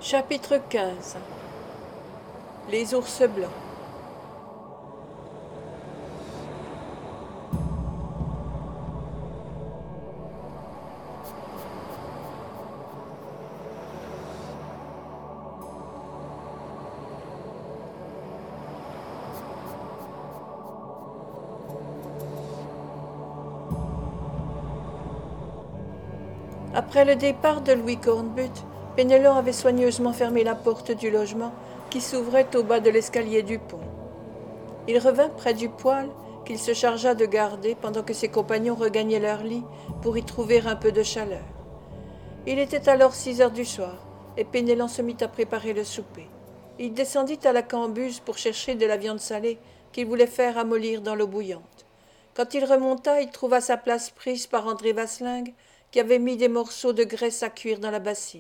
Chapitre 15. Les ours blancs. Après le départ de Louis Cornbutte, Penellan avait soigneusement fermé la porte du logement qui s'ouvrait au bas de l'escalier du pont. Il revint près du poêle qu'il se chargea de garder pendant que ses compagnons regagnaient leur lit pour y trouver un peu de chaleur. Il était alors 6 heures du soir, et Penellan se mit à préparer le souper. Il descendit à la cambuse pour chercher de la viande salée qu'il voulait faire amollir dans l'eau bouillante. Quand il remonta, il trouva sa place prise par André Vasling, qui avait mis des morceaux de graisse à cuire dans la bassine.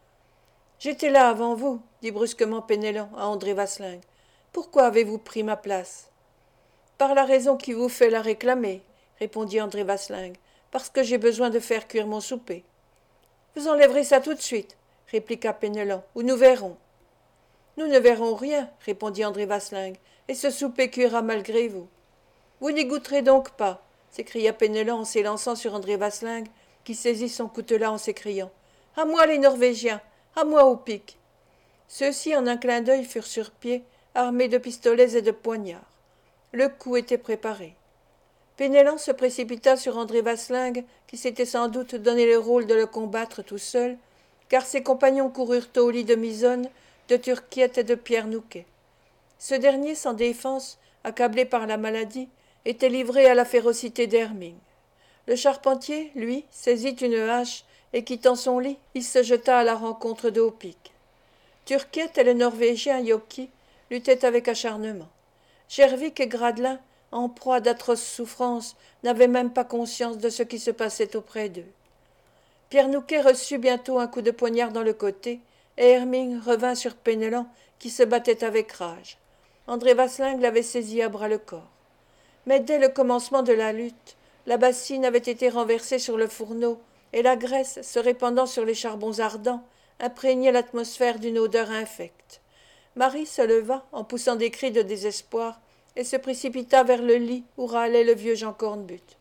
« J'étais là avant vous, dit brusquement Penellan à André Vasling. Pourquoi avez-vous pris ma place ? Par la raison qui vous fait la réclamer, répondit André Vasling, parce que j'ai besoin de faire cuire mon souper. Vous enlèverez ça tout de suite, répliqua Penellan, ou nous verrons. Nous ne verrons rien, répondit André Vasling, et ce souper cuira malgré vous. Vous n'y goûterez donc pas, s'écria Penellan en s'élançant sur André Vasling, qui saisit son coutelas en s'écriant. À moi les Norvégiens, à moi au pic. Ceux-ci, en un clin d'œil, furent sur pied, armés de pistolets et de poignards. Le coup était préparé. Penellan se précipita sur André Vasling, qui s'était sans doute donné le rôle de le combattre tout seul, car ses compagnons coururent au lit de Misonne, de Turquiette et de Pierre Nouquet. Ce dernier, sans défense, accablé par la maladie, était livré à la férocité d'Herming. Le charpentier, lui, saisit une hache et, quittant son lit, il se jeta à la rencontre de Opic. Turquiette et le Norvégien Yoki luttaient avec acharnement. Gervik et Gradelin, en proie d'atroces souffrances, n'avaient même pas conscience de ce qui se passait auprès d'eux. Pierre Nouquet reçut bientôt un coup de poignard dans le côté, et Herming revint sur Penellan, qui se battait avec rage. André Vasling l'avait saisi à bras-le-corps. Mais dès le commencement de la lutte, la bassine avait été renversée sur le fourneau, et la graisse, se répandant sur les charbons ardents, imprégnait l'atmosphère d'une odeur infecte. Marie se leva, en poussant des cris de désespoir, et se précipita vers le lit où râlait le vieux Jean Cornbutte.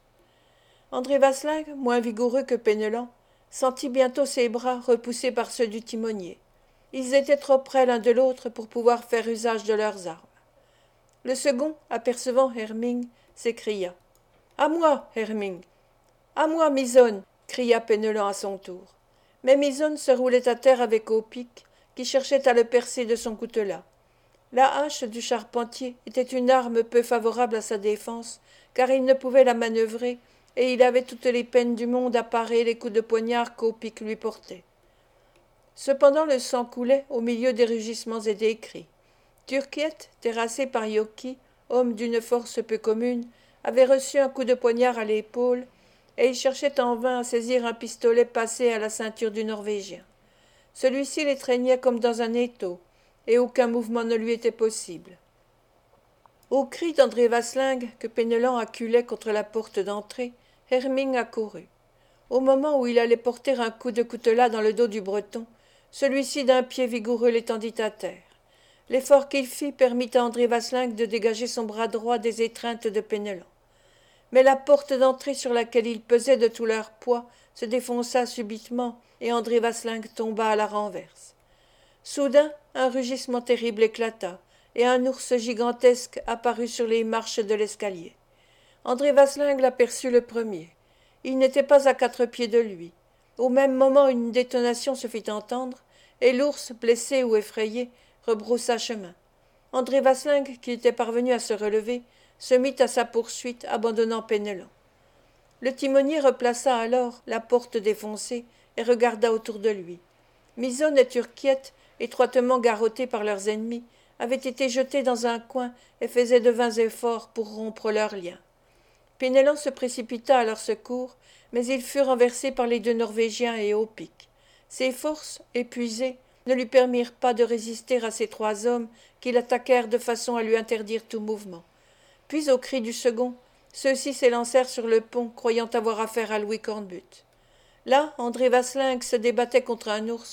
André Vasling, moins vigoureux que Penellan, sentit bientôt ses bras repoussés par ceux du timonier. Ils étaient trop près l'un de l'autre pour pouvoir faire usage de leurs armes. Le second, apercevant Herming, s'écria. « À moi, Herming !»« À moi, Misonne !» cria Penellan à son tour. Mais Misonne se roulait à terre avec Opic, qui cherchait à le percer de son coutelas. La hache du charpentier était une arme peu favorable à sa défense, car il ne pouvait la manœuvrer, et il avait toutes les peines du monde à parer les coups de poignard qu'Opic lui portait. Cependant le sang coulait au milieu des rugissements et des cris. Turquiette, terrassé par Yoki, homme d'une force peu commune, avait reçu un coup de poignard à l'épaule, et il cherchait en vain à saisir un pistolet passé à la ceinture du Norvégien. Celui-ci l'étreignait comme dans un étau, et aucun mouvement ne lui était possible. Au cri d'André Vasling, que Penellan acculait contre la porte d'entrée, Herming accourut. Au moment où il allait porter un coup de coutelas dans le dos du Breton, celui-ci d'un pied vigoureux l'étendit à terre. L'effort qu'il fit permit à André Vasling de dégager son bras droit des étreintes de Penellan. Mais la porte d'entrée sur laquelle il pesait de tout leur poids se défonça subitement, et André Vasling tomba à la renverse. Soudain, un rugissement terrible éclata, et un ours gigantesque apparut sur les marches de l'escalier. André Vasling l'aperçut le premier. Il n'était pas à 4 pieds de lui. Au même moment, une détonation se fit entendre, et l'ours, blessé ou effrayé, rebroussa chemin. André Vasling, qui était parvenu à se relever, se mit à sa poursuite, abandonnant Penellan. Le timonier replaça alors la porte défoncée et regarda autour de lui. Misonne et Turquiette, étroitement garrottés par leurs ennemis, avaient été jetés dans un coin et faisaient de vains efforts pour rompre leurs liens. Penellan se précipita à leur secours, mais il fut renversé par les 2 Norvégiens et Opic. Ses forces, épuisées, ne lui permirent pas de résister à ces 3 hommes qui l'attaquèrent de façon à lui interdire tout mouvement. Puis, au cri du second, ceux-ci s'élancèrent sur le pont, croyant avoir affaire à Louis Cornbutte. Là, André Vasling se débattait contre un ours,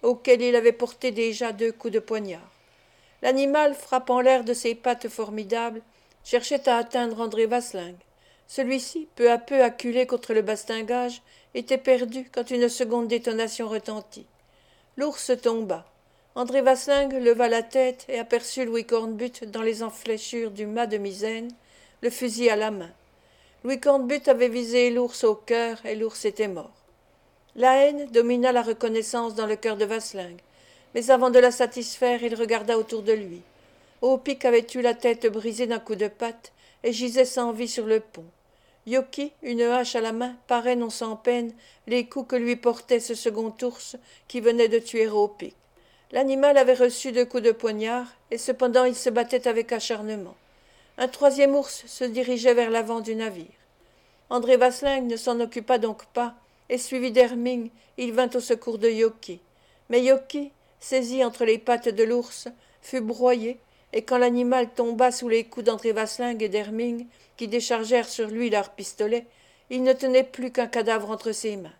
auquel il avait porté déjà 2 coups de poignard. L'animal, frappant l'air de ses pattes formidables, cherchait à atteindre André Vasling. Celui-ci, peu à peu acculé contre le bastingage, était perdu quand une seconde détonation retentit. L'ours tomba. André Vasling leva la tête et aperçut Louis Cornbutte dans les enfléchures du mât de misaine, le fusil à la main. Louis Cornbutte avait visé l'ours au cœur et l'ours était mort. La haine domina la reconnaissance dans le cœur de Vasling, mais avant de la satisfaire, il regarda autour de lui. Opic avait eu la tête brisée d'un coup de patte et gisait sans vie sur le pont. Yoki, une hache à la main, parait non sans peine les coups que lui portait ce second ours qui venait de tuer Opic. L'animal avait reçu 2 coups de poignard, et cependant il se battait avec acharnement. Un 3e ours se dirigeait vers l'avant du navire. André Vasling ne s'en occupa donc pas, et suivi d'Herming, il vint au secours de Yoki. Mais Yoki, saisi entre les pattes de l'ours, fut broyé, et quand l'animal tomba sous les coups d'André Vasling et d'Herming, qui déchargèrent sur lui leurs pistolets, il ne tenait plus qu'un cadavre entre ses mains.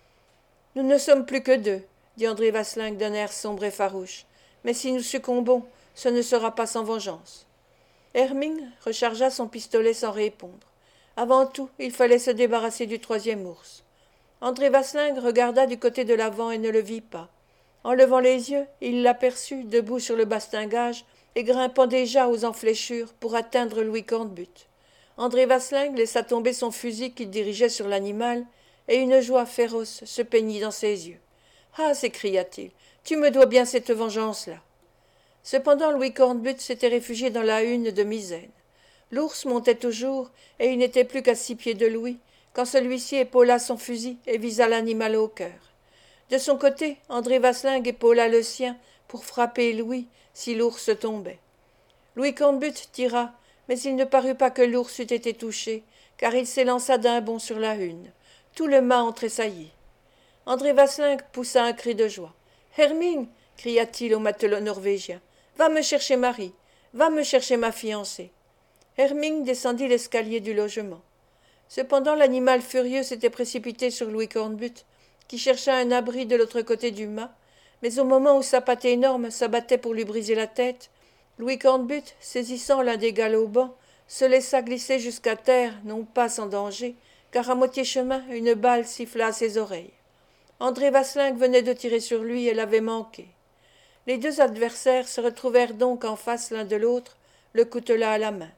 « Nous ne sommes plus que 2, dit André Vasling d'un air sombre et farouche. Mais si nous succombons, ce ne sera pas sans vengeance. Herming rechargea son pistolet sans répondre. Avant tout, il fallait se débarrasser du 3e ours. André Vasling regarda du côté de l'avant et ne le vit pas. En levant les yeux, il l'aperçut debout sur le bastingage et grimpant déjà aux enfléchures pour atteindre Louis Cornbutte. André Vasling laissa tomber son fusil qu'il dirigeait sur l'animal, et une joie féroce se peignit dans ses yeux. « Ah » s'écria-t-il, « tu me dois bien cette vengeance-là. » Cependant Louis Cornbutte s'était réfugié dans la hune de misaine. L'ours montait toujours, et il n'était plus qu'à 6 pieds de Louis, quand celui-ci épaula son fusil et visa l'animal au cœur. De son côté, André Vasling épaula le sien pour frapper Louis si l'ours tombait. Louis Cornbutte tira, mais il ne parut pas que l'ours eût été touché, car il s'élança d'un bond sur la hune. Tout le mât en tressaillit. André Vasling poussa un cri de joie. « Herming » cria-t-il au matelot norvégien. « Va me chercher Marie, va me chercher ma fiancée. » Herming descendit l'escalier du logement. Cependant l'animal furieux s'était précipité sur Louis Cornbutte, qui chercha un abri de l'autre côté du mât, mais au moment où sa patte énorme s'abattait pour lui briser la tête, Louis Cornbutte, saisissant l'un des galops-bancs, se laissa glisser jusqu'à terre, non pas sans danger, car à moitié chemin une balle siffla à ses oreilles. André Vasling venait de tirer sur lui et l'avait manqué. Les 2 adversaires se retrouvèrent donc en face l'un de l'autre, le coutelas à la main.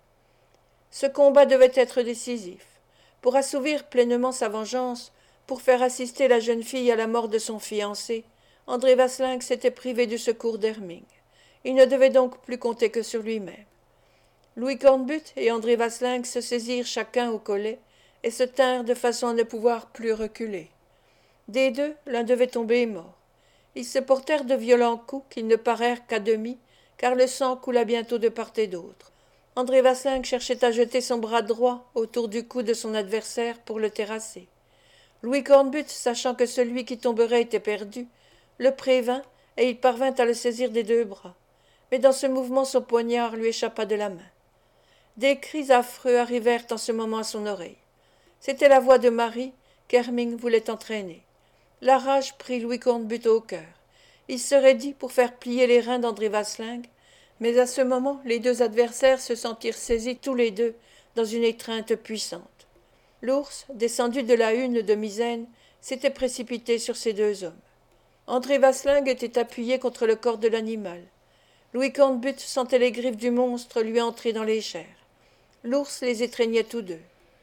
Ce combat devait être décisif. Pour assouvir pleinement sa vengeance, pour faire assister la jeune fille à la mort de son fiancé, André Vasling s'était privé du secours d'Herming. Il ne devait donc plus compter que sur lui-même. Louis Cornbutte et André Vasling se saisirent chacun au collet et se tinrent de façon à ne pouvoir plus reculer. Des 2, l'un devait tomber mort. Ils se portèrent de violents coups qui ne parèrent qu'à demi, car le sang coula bientôt de part et d'autre. André Vasling cherchait à jeter son bras droit autour du cou de son adversaire pour le terrasser. Louis Cornbutte, sachant que celui qui tomberait était perdu, le prévint et il parvint à le saisir des 2 bras. Mais dans ce mouvement son poignard lui échappa de la main. Des cris affreux arrivèrent en ce moment à son oreille. C'était la voix de Marie qu'Herming voulait entraîner. La rage prit Louis Cornbutte au cœur. Il se raidit pour faire plier les reins d'André Vasling, mais à ce moment les 2 adversaires se sentirent saisis tous les 2 dans une étreinte puissante. L'ours, descendu de la hune de misaine, s'était précipité sur ces 2 hommes. André Vasling était appuyé contre le corps de l'animal. Louis Cornbutte sentait les griffes du monstre lui entrer dans les chairs. L'ours les étreignait tous 2.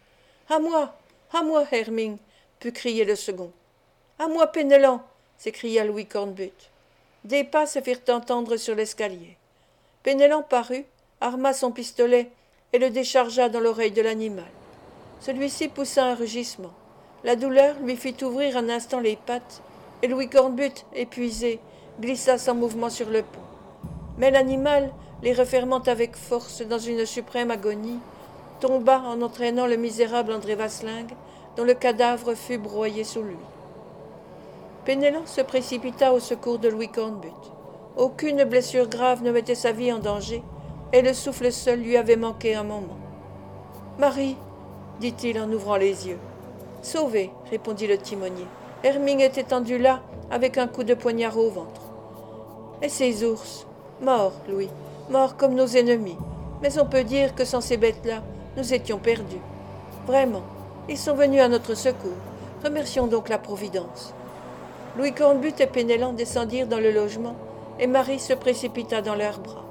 « À moi, Herming » put crier le second. « À moi, Penellan » s'écria Louis Cornbutte. Des pas se firent entendre sur l'escalier. Penellan parut, arma son pistolet et le déchargea dans l'oreille de l'animal. Celui-ci poussa un rugissement. La douleur lui fit ouvrir un instant les pattes, et Louis Cornbutte, épuisé, glissa sans mouvement sur le pont. Mais l'animal, les refermant avec force dans une suprême agonie, tomba en entraînant le misérable André Vasling, dont le cadavre fut broyé sous lui. Penellan se précipita au secours de Louis Cornbutte. Aucune blessure grave ne mettait sa vie en danger, et le souffle seul lui avait manqué un moment. « Marie » dit-il en ouvrant les yeux. « Sauvée » répondit le timonier. Hermine est étendue là, avec un coup de poignard au ventre. Et ces ours, morts, Louis, morts comme nos ennemis. Mais on peut dire que sans ces bêtes-là, nous étions perdus. Vraiment, ils sont venus à notre secours. Remercions donc la Providence. Louis Cornbutte et Penellan descendirent dans le logement, et Marie se précipita dans leurs bras.